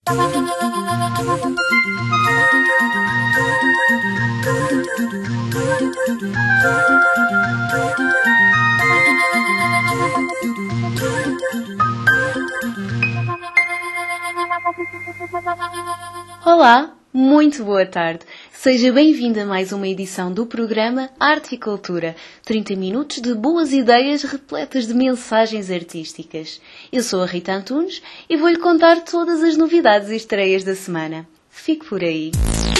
Olá, muito boa tarde. Seja bem-vindo a mais uma edição do programa Arte e Cultura. 30 minutos de boas ideias repletas de mensagens artísticas. Eu sou a Rita Antunes e vou-lhe contar todas as novidades e estreias da semana. Fique por aí.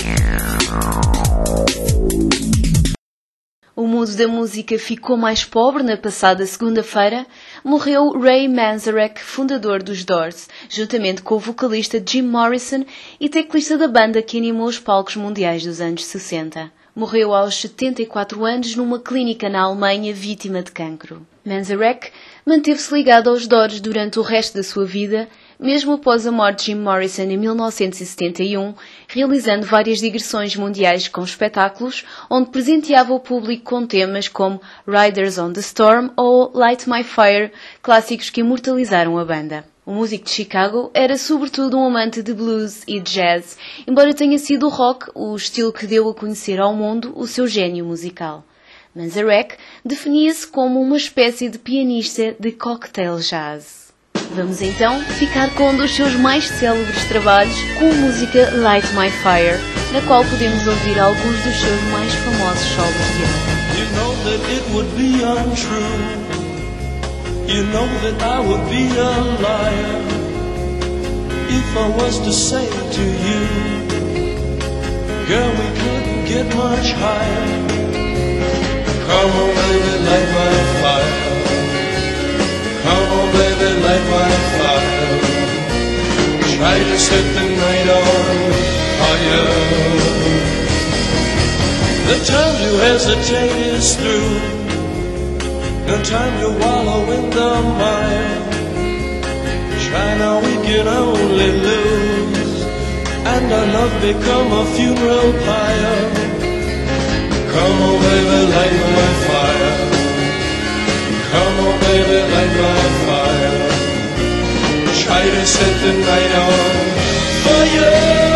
O mundo da música ficou mais pobre na passada segunda-feira. Morreu Ray Manzarek, fundador dos Doors, juntamente com o vocalista Jim Morrison e teclista da banda que animou os palcos mundiais dos anos 60. Morreu aos 74 anos numa clínica na Alemanha, vítima de cancro. Manzarek manteve-se ligado aos Doors durante o resto da sua vida, mesmo após a morte de Jim Morrison em 1971, realizando várias digressões mundiais com espetáculos, onde presenteava o público com temas como Riders on the Storm ou Light My Fire, clássicos que imortalizaram a banda. O músico de Chicago era sobretudo um amante de blues e jazz, embora tenha sido o rock o estilo que deu a conhecer ao mundo o seu gênio musical. Manzarek definia-se como uma espécie de pianista de cocktail jazz. Vamos então ficar com um dos seus mais célebres trabalhos, com a música Light My Fire, na qual podemos ouvir alguns dos seus mais famosos solos de arte. You know that it would be untrue. You know that I would be a liar if I was to say to you, girl, we couldn't get much higher. Come on, baby, light my fire. Come on, baby, light my fire. Try to set the night on fire. The time to hesitate is through. No time to wallow in the mire. Try now, we can only lose, and our love become a funeral pyre. Come on, baby, light my fire. Come on, baby, light my fire. Try to set the night on fire.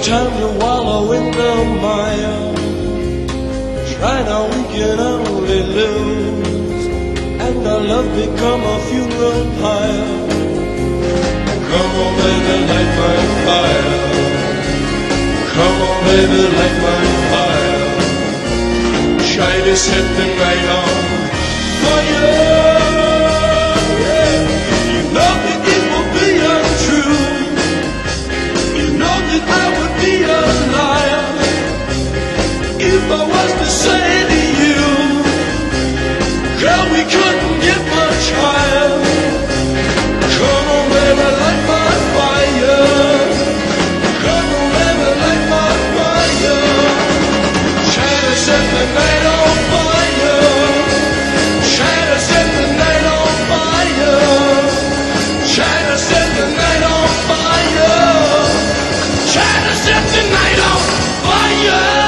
time you wallow in the mire, try now, we can only lose, and our love become a funeral pyre. Come on baby, light my fire. Come on baby, light my fire. Try to set the night on fire. You know that it will be untrue. You know that I would be a liar if I was to say to you, girl, we couldn't get much higher. Come on baby, light my fire. Come on baby, light my fire. Try to set the night on fire. Try to set the night on fire. Try to set the night on fire. Try to set the night on fire.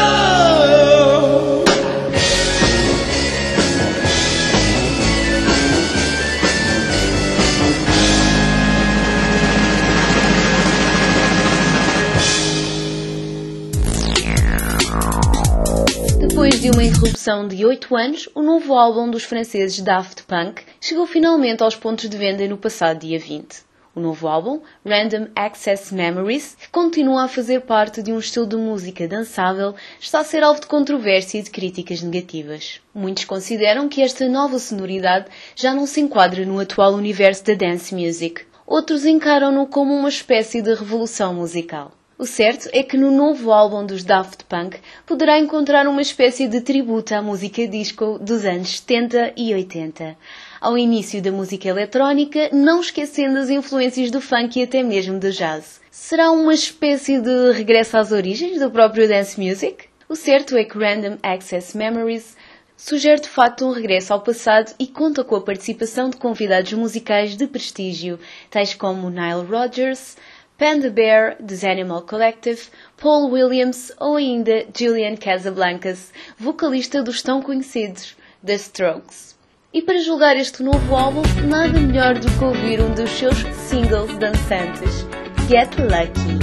Depois de uma interrupção de 8 anos, o novo álbum dos franceses Daft Punk chegou finalmente aos pontos de venda no passado dia 20. O novo álbum, Random Access Memories, que continua a fazer parte de um estilo de música dançável, está a ser alvo de controvérsia e de críticas negativas. Muitos consideram que esta nova sonoridade já não se enquadra no atual universo da dance music. Outros encaram-no como uma espécie de revolução musical. O certo é que no novo álbum dos Daft Punk poderá encontrar uma espécie de tributo à música disco dos anos 70 e 80. Ao início da música eletrónica, não esquecendo as influências do funk e até mesmo do jazz. Será uma espécie de regresso às origens do próprio dance music? O certo é que Random Access Memories sugere de facto um regresso ao passado e conta com a participação de convidados musicais de prestígio, tais como Nile Rodgers, Panda Bear, The Animal Collective, Paul Williams ou ainda Julian Casablancas, vocalista dos tão conhecidos The Strokes. E para julgar este novo álbum, nada melhor do que ouvir um dos seus singles dançantes, Get Lucky.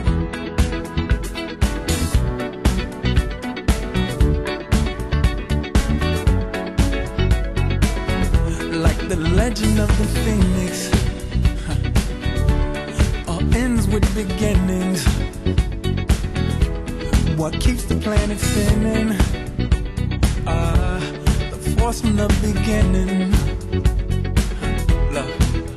Like the legend of the Phoenix, ends with beginnings. What keeps the planet spinning? The force from the beginning. Love.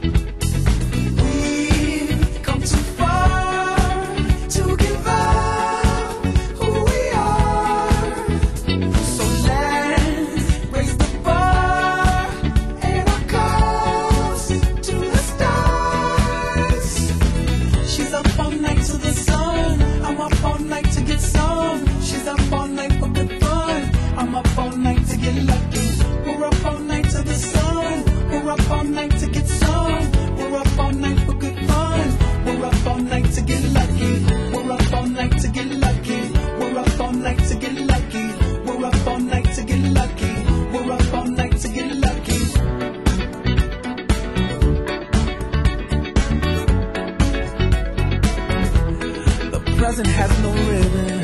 We've come too far to give up who we are. So let's raise the bar and our cause to the stars. She's up all night to the sun. I'm up all night to get some. She's up all night for good fun. I'm up all night to get lucky. We're up all night to the sun. We're up all night to get some. We're up all night for good fun. We're up all night to get lucky. We're up all night to get lucky. We're up all night to get lucky. We're up all night to get lucky. We're up all night to get lucky. Present has no ribbon.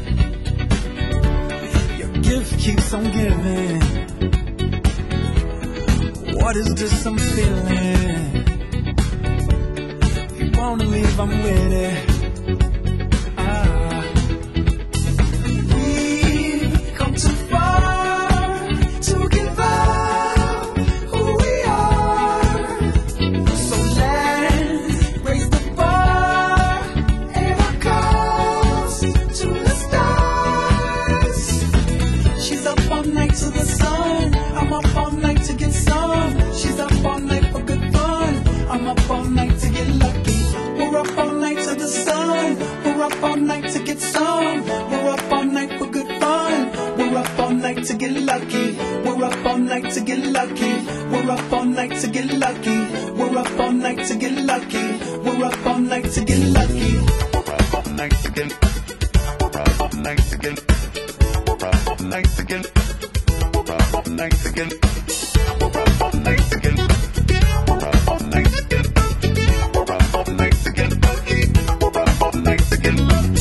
Your gift keeps on giving. What is this I'm feeling? If you wanna leave, I'm with it. We've come too far to give up who we are. So let's raise the bar and our cause to the stars. She's up all night to the sun. I'm up all night to get some. She's up all night for good fun. I'm up all night to get lucky. We're up all night to the sun. We're up all night to get some. We're up all night for good fun. We're up all night to get lucky. We're up all night to get lucky. We're up all night to get lucky. We're up all night to get lucky. We're up all night to get lucky. We're up all night to get. We're up all night to get. We're up all night to get. We're up all night to get. We're up all night to get. We're up all night to get. We're up all night to get lucky. We're up all night to get lucky.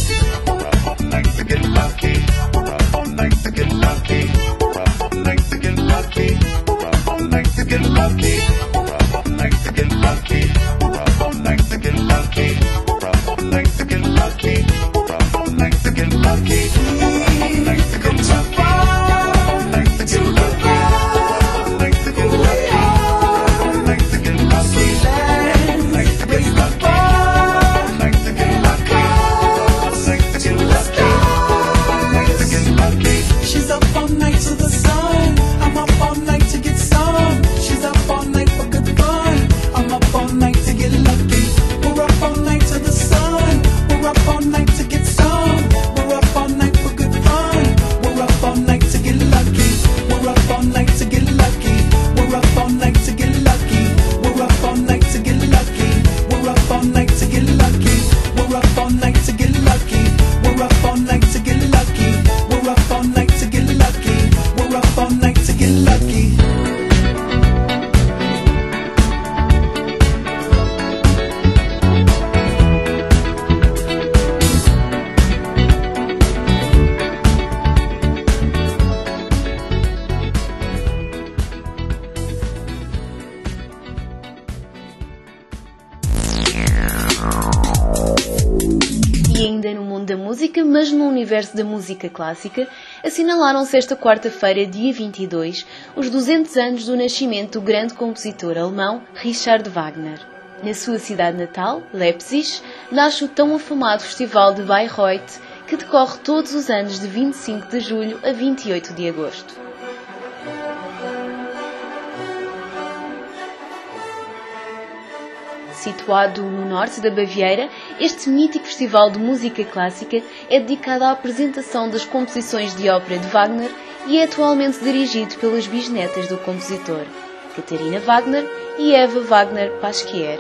mas no universo da música clássica, assinalaram-se esta quarta-feira, dia 22, os 200 anos do nascimento do grande compositor alemão Richard Wagner. Na sua cidade natal, Leipzig, nasce o tão afamado Festival de Bayreuth, que decorre todos os anos de 25 de julho a 28 de agosto. Situado no norte da Baviera, este mítico festival de música clássica é dedicado à apresentação das composições de ópera de Wagner e é atualmente dirigido pelas bisnetas do compositor, Katharina Wagner e Eva Wagner Pasquier.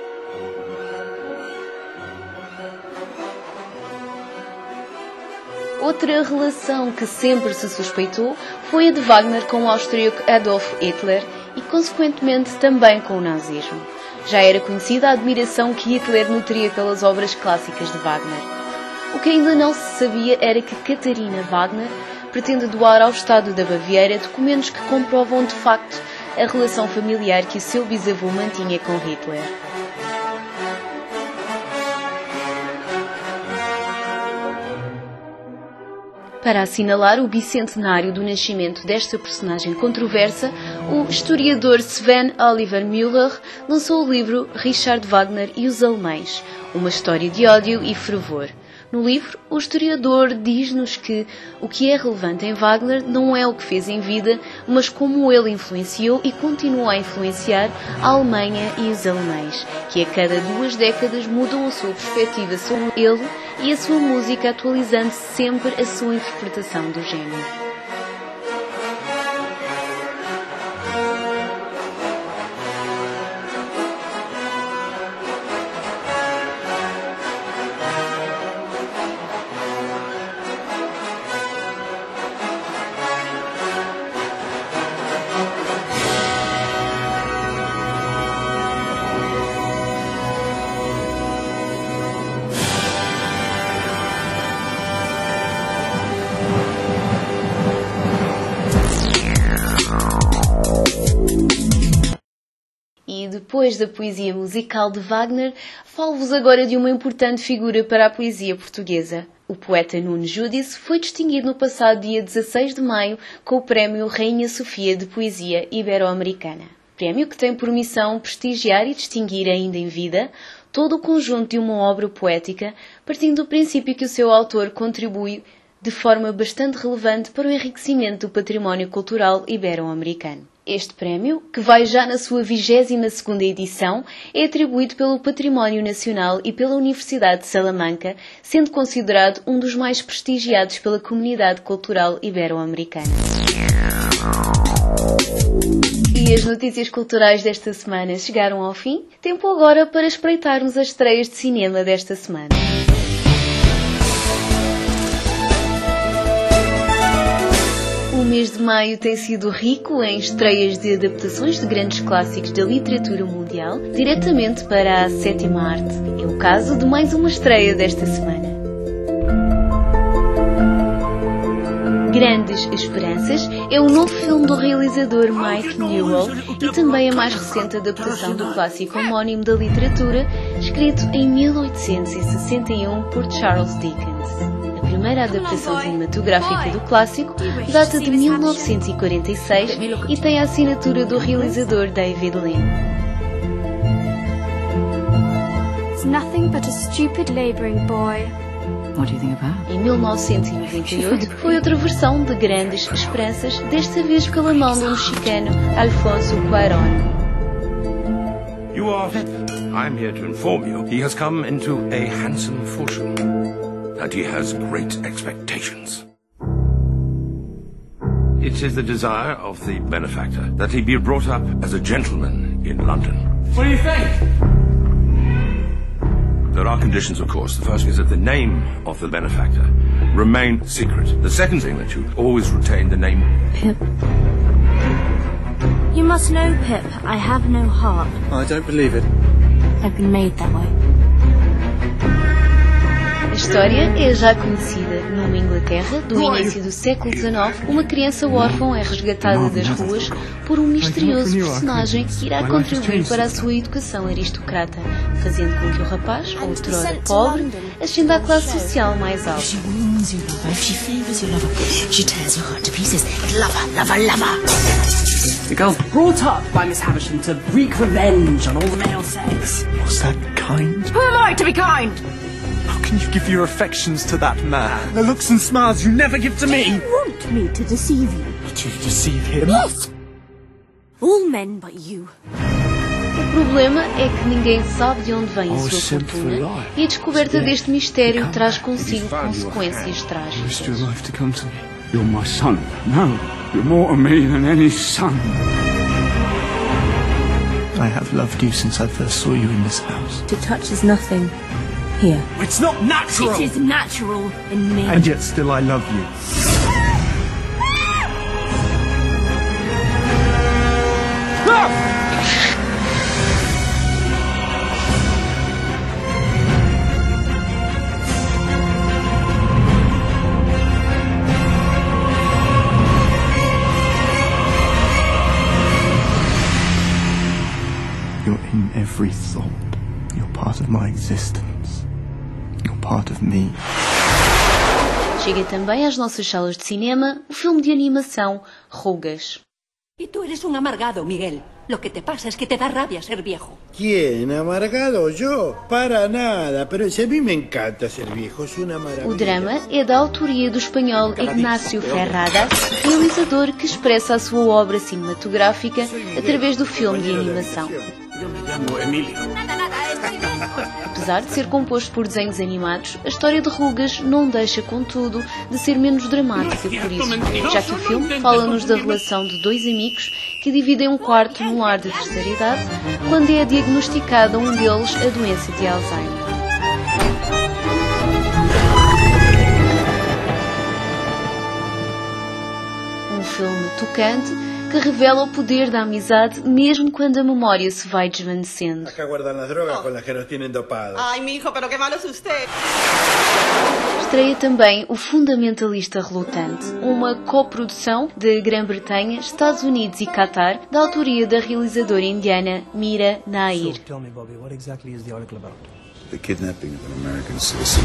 Outra relação que sempre se suspeitou foi a de Wagner com o austríaco Adolf Hitler e, consequentemente, também com o nazismo. Já era conhecida a admiração que Hitler nutria pelas obras clássicas de Wagner. O que ainda não se sabia era que Katharina Wagner pretende doar ao Estado da Baviera documentos que comprovam de facto a relação familiar que o seu bisavô mantinha com Hitler. Para assinalar o bicentenário do nascimento desta personagem controversa, o historiador Sven Oliver Müller lançou o livro Richard Wagner e os Alemães, uma história de ódio e fervor. No livro, o historiador diz-nos que o que é relevante em Wagner não é o que fez em vida, mas como ele influenciou e continua a influenciar a Alemanha e os alemães, que a cada 2 décadas mudam a sua perspectiva sobre ele e a sua música, atualizando sempre a sua interpretação do gênero. E depois da poesia musical de Wagner, falo-vos agora de uma importante figura para a poesia portuguesa. O poeta Nuno Judice foi distinguido no passado dia 16 de maio com o Prémio Rainha Sofia de Poesia Ibero-Americana. Prémio que tem por missão prestigiar e distinguir ainda em vida todo o conjunto de uma obra poética, partindo do princípio que o seu autor contribui de forma bastante relevante para o enriquecimento do património cultural ibero-americano. Este prémio, que vai já na sua 22ª edição, é atribuído pelo Património Nacional e pela Universidade de Salamanca, sendo considerado um dos mais prestigiados pela comunidade cultural ibero-americana. E as notícias culturais desta semana chegaram ao fim. Tempo agora para espreitarmos as estreias de cinema desta semana. O mês de maio tem sido rico em estreias de adaptações de grandes clássicos da literatura mundial, diretamente para a 7ª arte. É o caso de mais uma estreia desta semana. Grandes Esperanças é o novo filme do realizador Mike Newell e também a mais recente adaptação do clássico homónimo da literatura, escrito em 1861 por Charles Dickens. A primeira adaptação cinematográfica do clássico data de 1946 e tem a assinatura do realizador David Lean. It's nothing but a stupid laboring boy. What do you think about? Em 1998 foi outra versão de Grandes Esperanças, desta vez pela mão do mexicano Alfonso Cuarón. You are Pep. I'm here to inform you he has come into a handsome fortune, and he has great expectations. It is the desire of the benefactor that he be brought up as a gentleman in London. What do you think? There are conditions, of course. The first is that the name of the benefactor remain secret. The second thing, that you always retain the name Pip. You must know, Pip, I have no heart. I don't believe it. I've been made that way. A história é já conhecida. Numa Inglaterra do início do século XIX, uma criança órfã é resgatada das ruas por um misterioso personagem que irá contribuir para a sua educação aristocrata, fazendo com que o rapaz, outrora pobre, ascenda à classe social mais alta. She wounds your lover, if she favors your lover, she tears your heart to pieces. Lover, lover, lover. The girl's brought up by Miss Havisham to wreak revenge on all the male sex. Was that kind? Who am I to be kind? How can you give your affections to that man? The looks and smiles you never give to me! You want me to deceive you? To deceive him? Yes! All men but you. O problema é que ninguém sabe de onde vem a sua fortuna e a descoberta deste mistério traz consigo consequências trágicas. Your life to come to me. You're my son. No, you're more to me than any son. I have loved you since I first saw you in this house. To touch is nothing. Here. It's not natural! It is natural in me. And yet still I love you. You're in every thought. You're part of my existence. You're part of me. Chega também às nossas salas de cinema o filme de animação Rugas. Y tú eres un amargado, Miguel. Lo que te pasa es que te da rabia ser viejo. ¿Quién? ¿Amargado? ¿Yo? Para nada. Pero si a mí me encanta ser viejo, es una maravilla. O drama é da autoria do espanhol Ignacio Ferradas, realizador que expressa a sua obra cinematográfica através do filme de animação. Yo me llamo Emilio. Apesar de ser composto por desenhos animados, a história de Rugas não deixa, contudo, de ser menos dramática por isso, já que o filme fala-nos da relação de dois amigos que dividem um quarto num lar de terceira idade, quando é diagnosticada a um deles a doença de Alzheimer. Um filme tocante que revela o poder da amizade mesmo quando a memória se vai desvanecendo. Acá guardan las drogas con las que nos tienen dopados. Ay, mi hijo, pero qué malo es usted. Estreia também O Fundamentalista Relutante, uma coprodução de Grã-Bretanha, Estados Unidos e Catar, da autoria da realizadora indiana Mira Nair. Tell me, Bobby, what exactly is the article about? The kidnapping of an American citizen.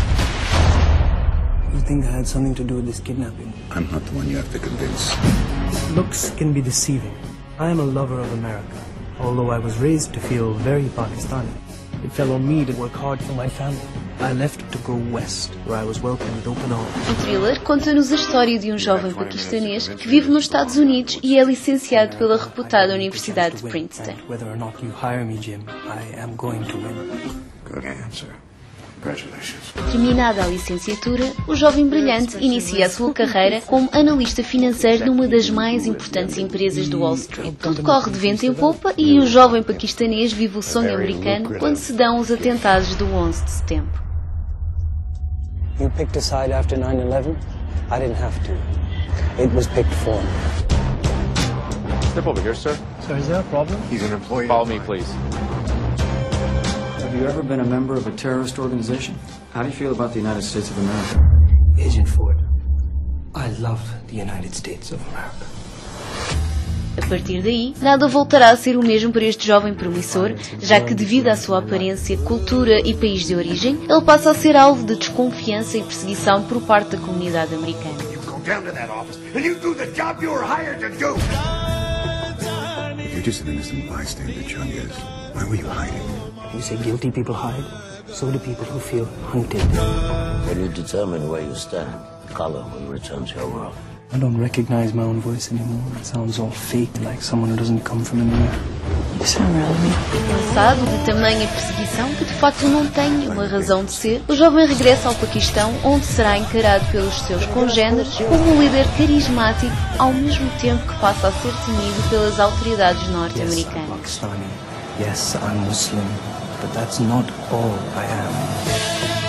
You think I had something to do with this kidnapping? I'm not the one you have to convince. Looks can be deceiving. I am a lover of America, although I was raised to feel very Pakistani. It fell on me to work hard for my family. I left to go west, where I was welcomed with open arms. O thriller conta-nos a história de um jovem paquistanês que vive nos Estados Unidos e é licenciado pela reputada Universidade de Princeton. Whether or not you hire me, Jim, I am going to win. Good answer. Congratulations. Terminada a licenciatura, o jovem brilhante inicia a sua carreira como analista financeiro numa das mais importantes empresas do Wall Street. Tudo corre de vento em popa e o jovem paquistanês vive o sonho americano quando se dão os atentados do 11 de setembro. You picked a side after 9/11? I didn't have to. It was picked for me. Step over here, sir. Sir, is there a problem? He's an employee. Follow me, please. Have you ever been a member of a terrorist organization? How do you feel about the United States of America? Agent Ford, I love the United States of America. A partir daí, nada voltará a ser o mesmo para este jovem promissor, já que devido à sua aparência, cultura e país de origem, ele passa a ser alvo de desconfiança e perseguição por parte da comunidade americana. Go down to that office and you do the job you were hired to do. If you're just an innocent bystander, Chungus, why were you hiding? You say guilty people hide, so do people who feel hunted. When you determine where you stand, color will return to your world. I don't recognize my own voice anymore. It sounds all fake, like someone who doesn't come from anywhere. You sound really me. Cansado de tamanha perseguição que de facto não tem uma razão de ser, o jovem regressa ao Paquistão, onde será encarado pelos seus congêneres como um líder carismático, ao mesmo tempo que passa a ser temido pelas autoridades norte-americanas. Yes, I'm Muslim, but that's not all I am.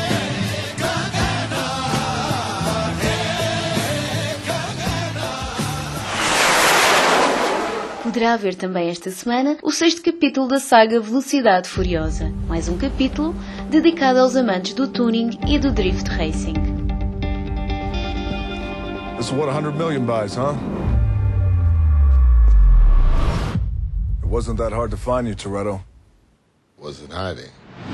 Poderá haver também esta semana o 6º capítulo da saga Velocidade Furiosa. Mais um capítulo dedicado aos amantes do tuning e do drift racing. This is what 100 million buys, huh? It wasn't that hard to find you, Toretto. Wasn't hiding.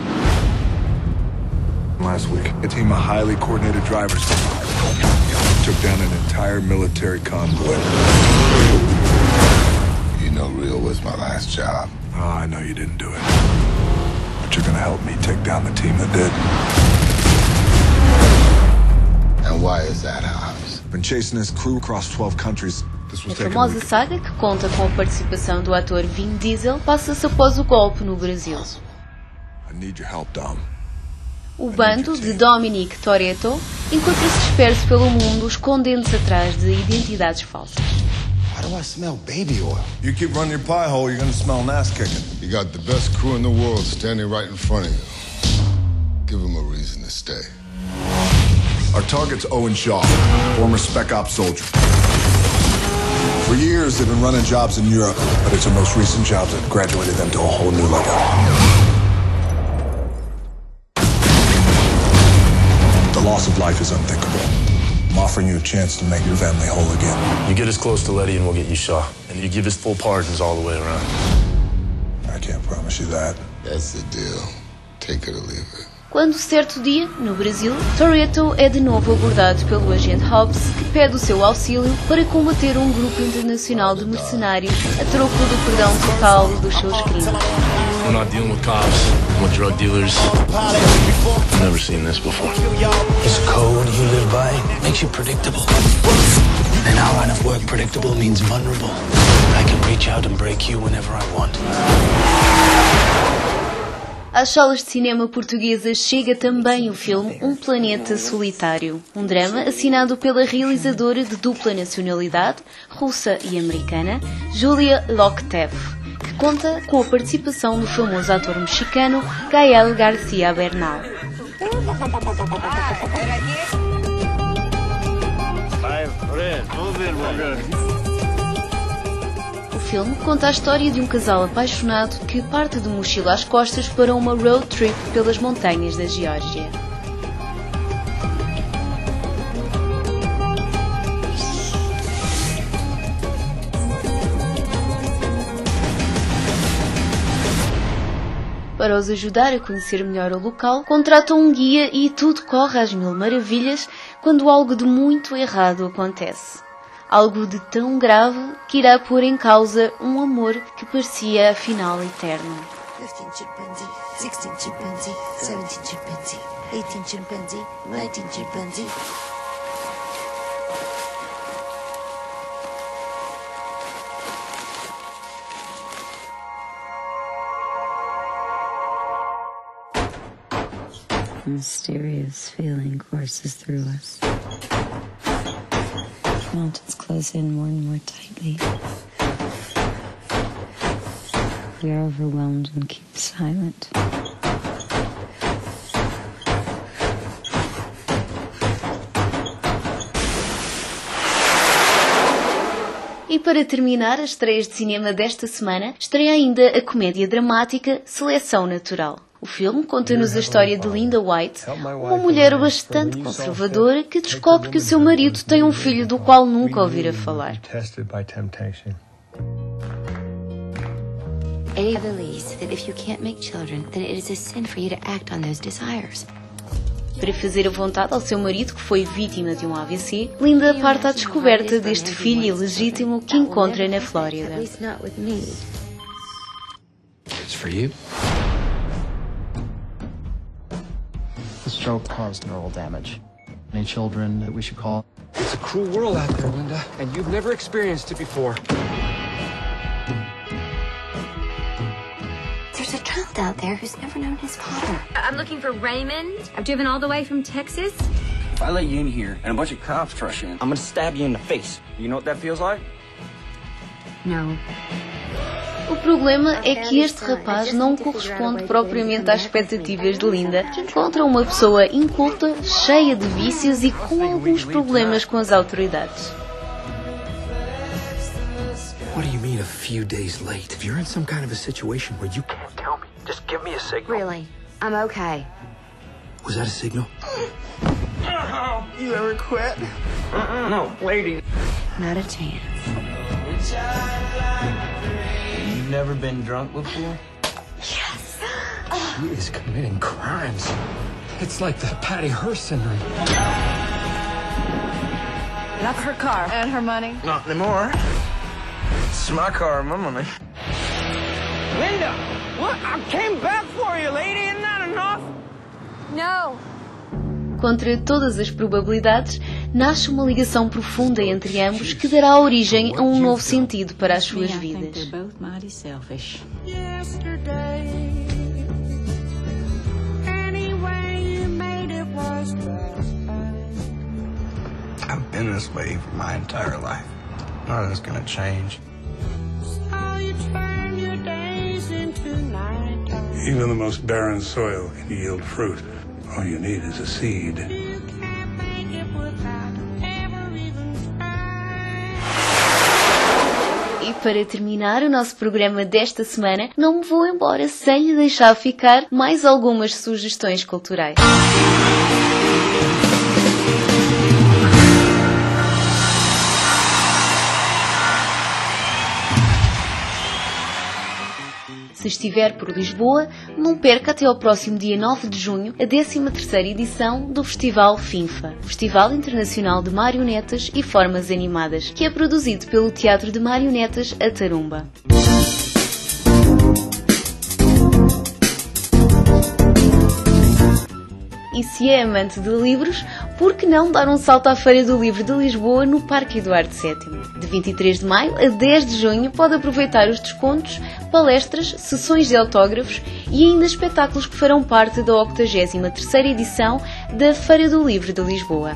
Last week, a team of highly coordinated drivers took down an entire military convoy. You know Rio was my last job. Oh, I know you didn't do it. But you're gonna help me take down the team that did. And why is that, Hobbs? Been chasing this crew across 12 countries. This was A taking famosa saga, que conta com a participação do ator Vin Diesel, passa-se após o golpe no Brasil. I need your help, Dom. O bando de Dominic Toretto encontra-se disperso pelo mundo, escondendo-se atrás de identidades falsas. Why do I smell baby oil? You keep running your pie hole, you're gonna smell an ass kicking. You got the best crew in the world standing right in front of you. Give them a reason to stay. Our target's Owen Shaw, former Spec Ops soldier. For years, they've been running jobs in Europe, but it's their most recent jobs that graduated them to a whole new level. The loss of life is unthinkable. I'm offering you a chance to make your family whole again. You get us close to Letty and we'll get you Shaw. And you give us full pardons all the way around. I can't promise you that. That's the deal. Take it or leave it. Quando certo dia, no Brasil, Toretto é de novo abordado pelo agente Hobbs, que pede o seu auxílio para combater um grupo internacional de mercenários a troco do perdão total dos seus crimes. We're not dealing with cops, with drug dealers. I've never seen this before. This code you live by makes you predictable. In our line of work, predictable means vulnerable. I can reach out and break you whenever I want. Às salas de cinema portuguesas chega também o filme Um Planeta Solitário, um drama assinado pela realizadora de dupla nacionalidade, russa e americana, Julia Locktev, que conta com a participação do famoso ator mexicano Gael García Bernal. O filme conta a história de um casal apaixonado que parte de mochila às costas para uma road trip pelas montanhas da Geórgia. Para os ajudar a conhecer melhor o local, contratam um guia e tudo corre às mil maravilhas quando algo de muito errado acontece. Algo de tão grave que irá pôr em causa um amor que parecia afinal eterno. 15 chimpanzee, 16 chimpanzee, 17 chimpanzee, 18 chimpanzee, 19 chimpanzee. A mysterious feeling courses through us. Mountains close in more and more tightly. We are overwhelmed and keep silent. E para terminar as estreias de cinema desta semana, estreia ainda a comédia dramática Seleção Natural. O filme conta-nos a história de Linda White, uma mulher bastante conservadora que descobre que o seu marido tem um filho do qual nunca ouvira falar. Ava believes that if you can't make children, then it is a sin for you to act on those desires. Para fazer a vontade ao seu marido, que foi vítima de um AVC, Linda parte à descoberta deste filho ilegítimo que encontra na Flórida. At least not with me. It's for you. The stroke caused neural damage. Any children that we should call? It's a cruel world out there, Linda, and you've never experienced it before. There's a child out there who's never known his father. I'm looking for Raymond. I've driven all the way from Texas. If I let you in here and a bunch of cops rush in, I'm gonna stab you in the face. You know what that feels like? No. O problema é que este rapaz não corresponde propriamente às expectativas de Linda, que encontra uma pessoa inculta, cheia de vícios e com alguns problemas com as autoridades. What do you mean a few days late? If you're in some kind of a situation where you can't tell me, just give me a signal. Really? I'm okay. Was that a signal? You ever quit? No, lady. Not a chance. You've never been drunk before? Yes. She is committing crimes. It's like the Patty Hearst syndrome. Not her car. And her money. Not anymore. It's my car and my money. Linda! What? I came back for you, lady. Isn't that enough? No. Contra todas as probabilidades, nasce uma ligação profunda entre ambos que dará origem a um novo sentido para as suas vidas. I've been this way for my entire life. Nothing's gonna change. Even the most barren soil can yield fruit. All you need is a seed. E para terminar o nosso programa desta semana, não me vou embora sem lhe deixar ficar mais algumas sugestões culturais. Se estiver por Lisboa, não perca até ao próximo dia 9 de junho a 13ª edição do Festival FINFA, Festival Internacional de Marionetas e Formas Animadas, que é produzido pelo Teatro de Marionetas A Tarumba. E se é amante de livros, por que não dar um salto à Feira do Livro de Lisboa no Parque Eduardo VII? De 23 de maio a 10 de junho pode aproveitar os descontos, palestras, sessões de autógrafos e ainda espetáculos que farão parte da 83ª edição da Feira do Livro de Lisboa.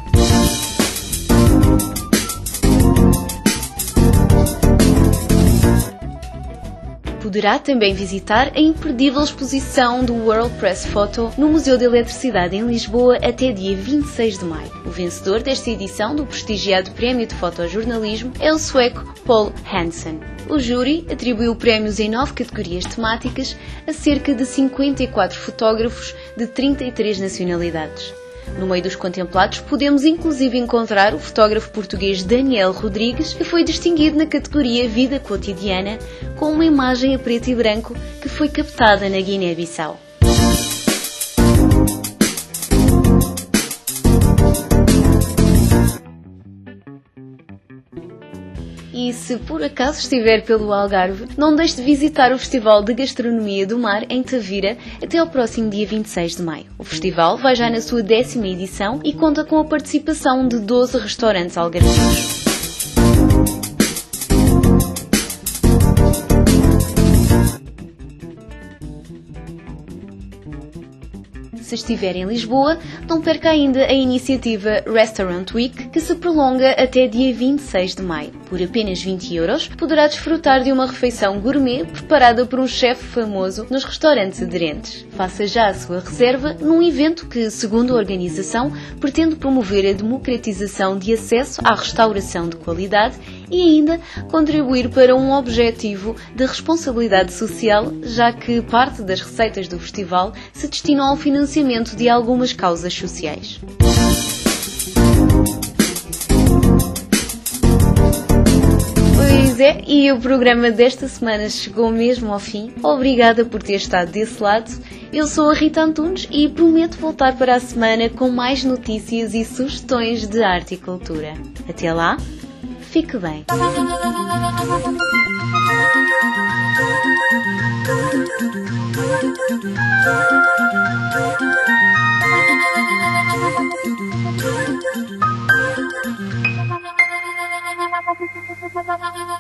Poderá também visitar a imperdível exposição do World Press Photo no Museu da Eletricidade em Lisboa até dia 26 de maio. O vencedor desta edição do prestigiado Prémio de Fotojornalismo é o sueco Paul Hansen. O júri atribuiu prémios em 9 categorias temáticas a cerca de 54 fotógrafos de 33 nacionalidades. No meio dos contemplados podemos inclusive encontrar o fotógrafo português Daniel Rodrigues, que foi distinguido na categoria Vida Cotidiana com uma imagem a preto e branco que foi captada na Guiné-Bissau. E se por acaso estiver pelo Algarve, não deixe de visitar o Festival de Gastronomia do Mar em Tavira até ao próximo dia 26 de maio. O festival vai já na sua 10ª edição e conta com a participação de 12 restaurantes algarvios. Se estiver em Lisboa, não perca ainda a iniciativa Restaurant Week, que se prolonga até dia 26 de maio. Por apenas 20€, poderá desfrutar de uma refeição gourmet preparada por um chefe famoso nos restaurantes aderentes. Faça já a sua reserva num evento que, segundo a organização, pretende promover a democratização de acesso à restauração de qualidade e ainda contribuir para um objetivo de responsabilidade social, já que parte das receitas do festival se destinam ao financiamento de algumas causas sociais. Pois é, e o programa desta semana chegou mesmo ao fim. Obrigada por ter estado desse lado. Eu sou a Rita Antunes e prometo voltar para a semana com mais notícias e sugestões de arte e cultura. Até lá, fique bem. Thank you.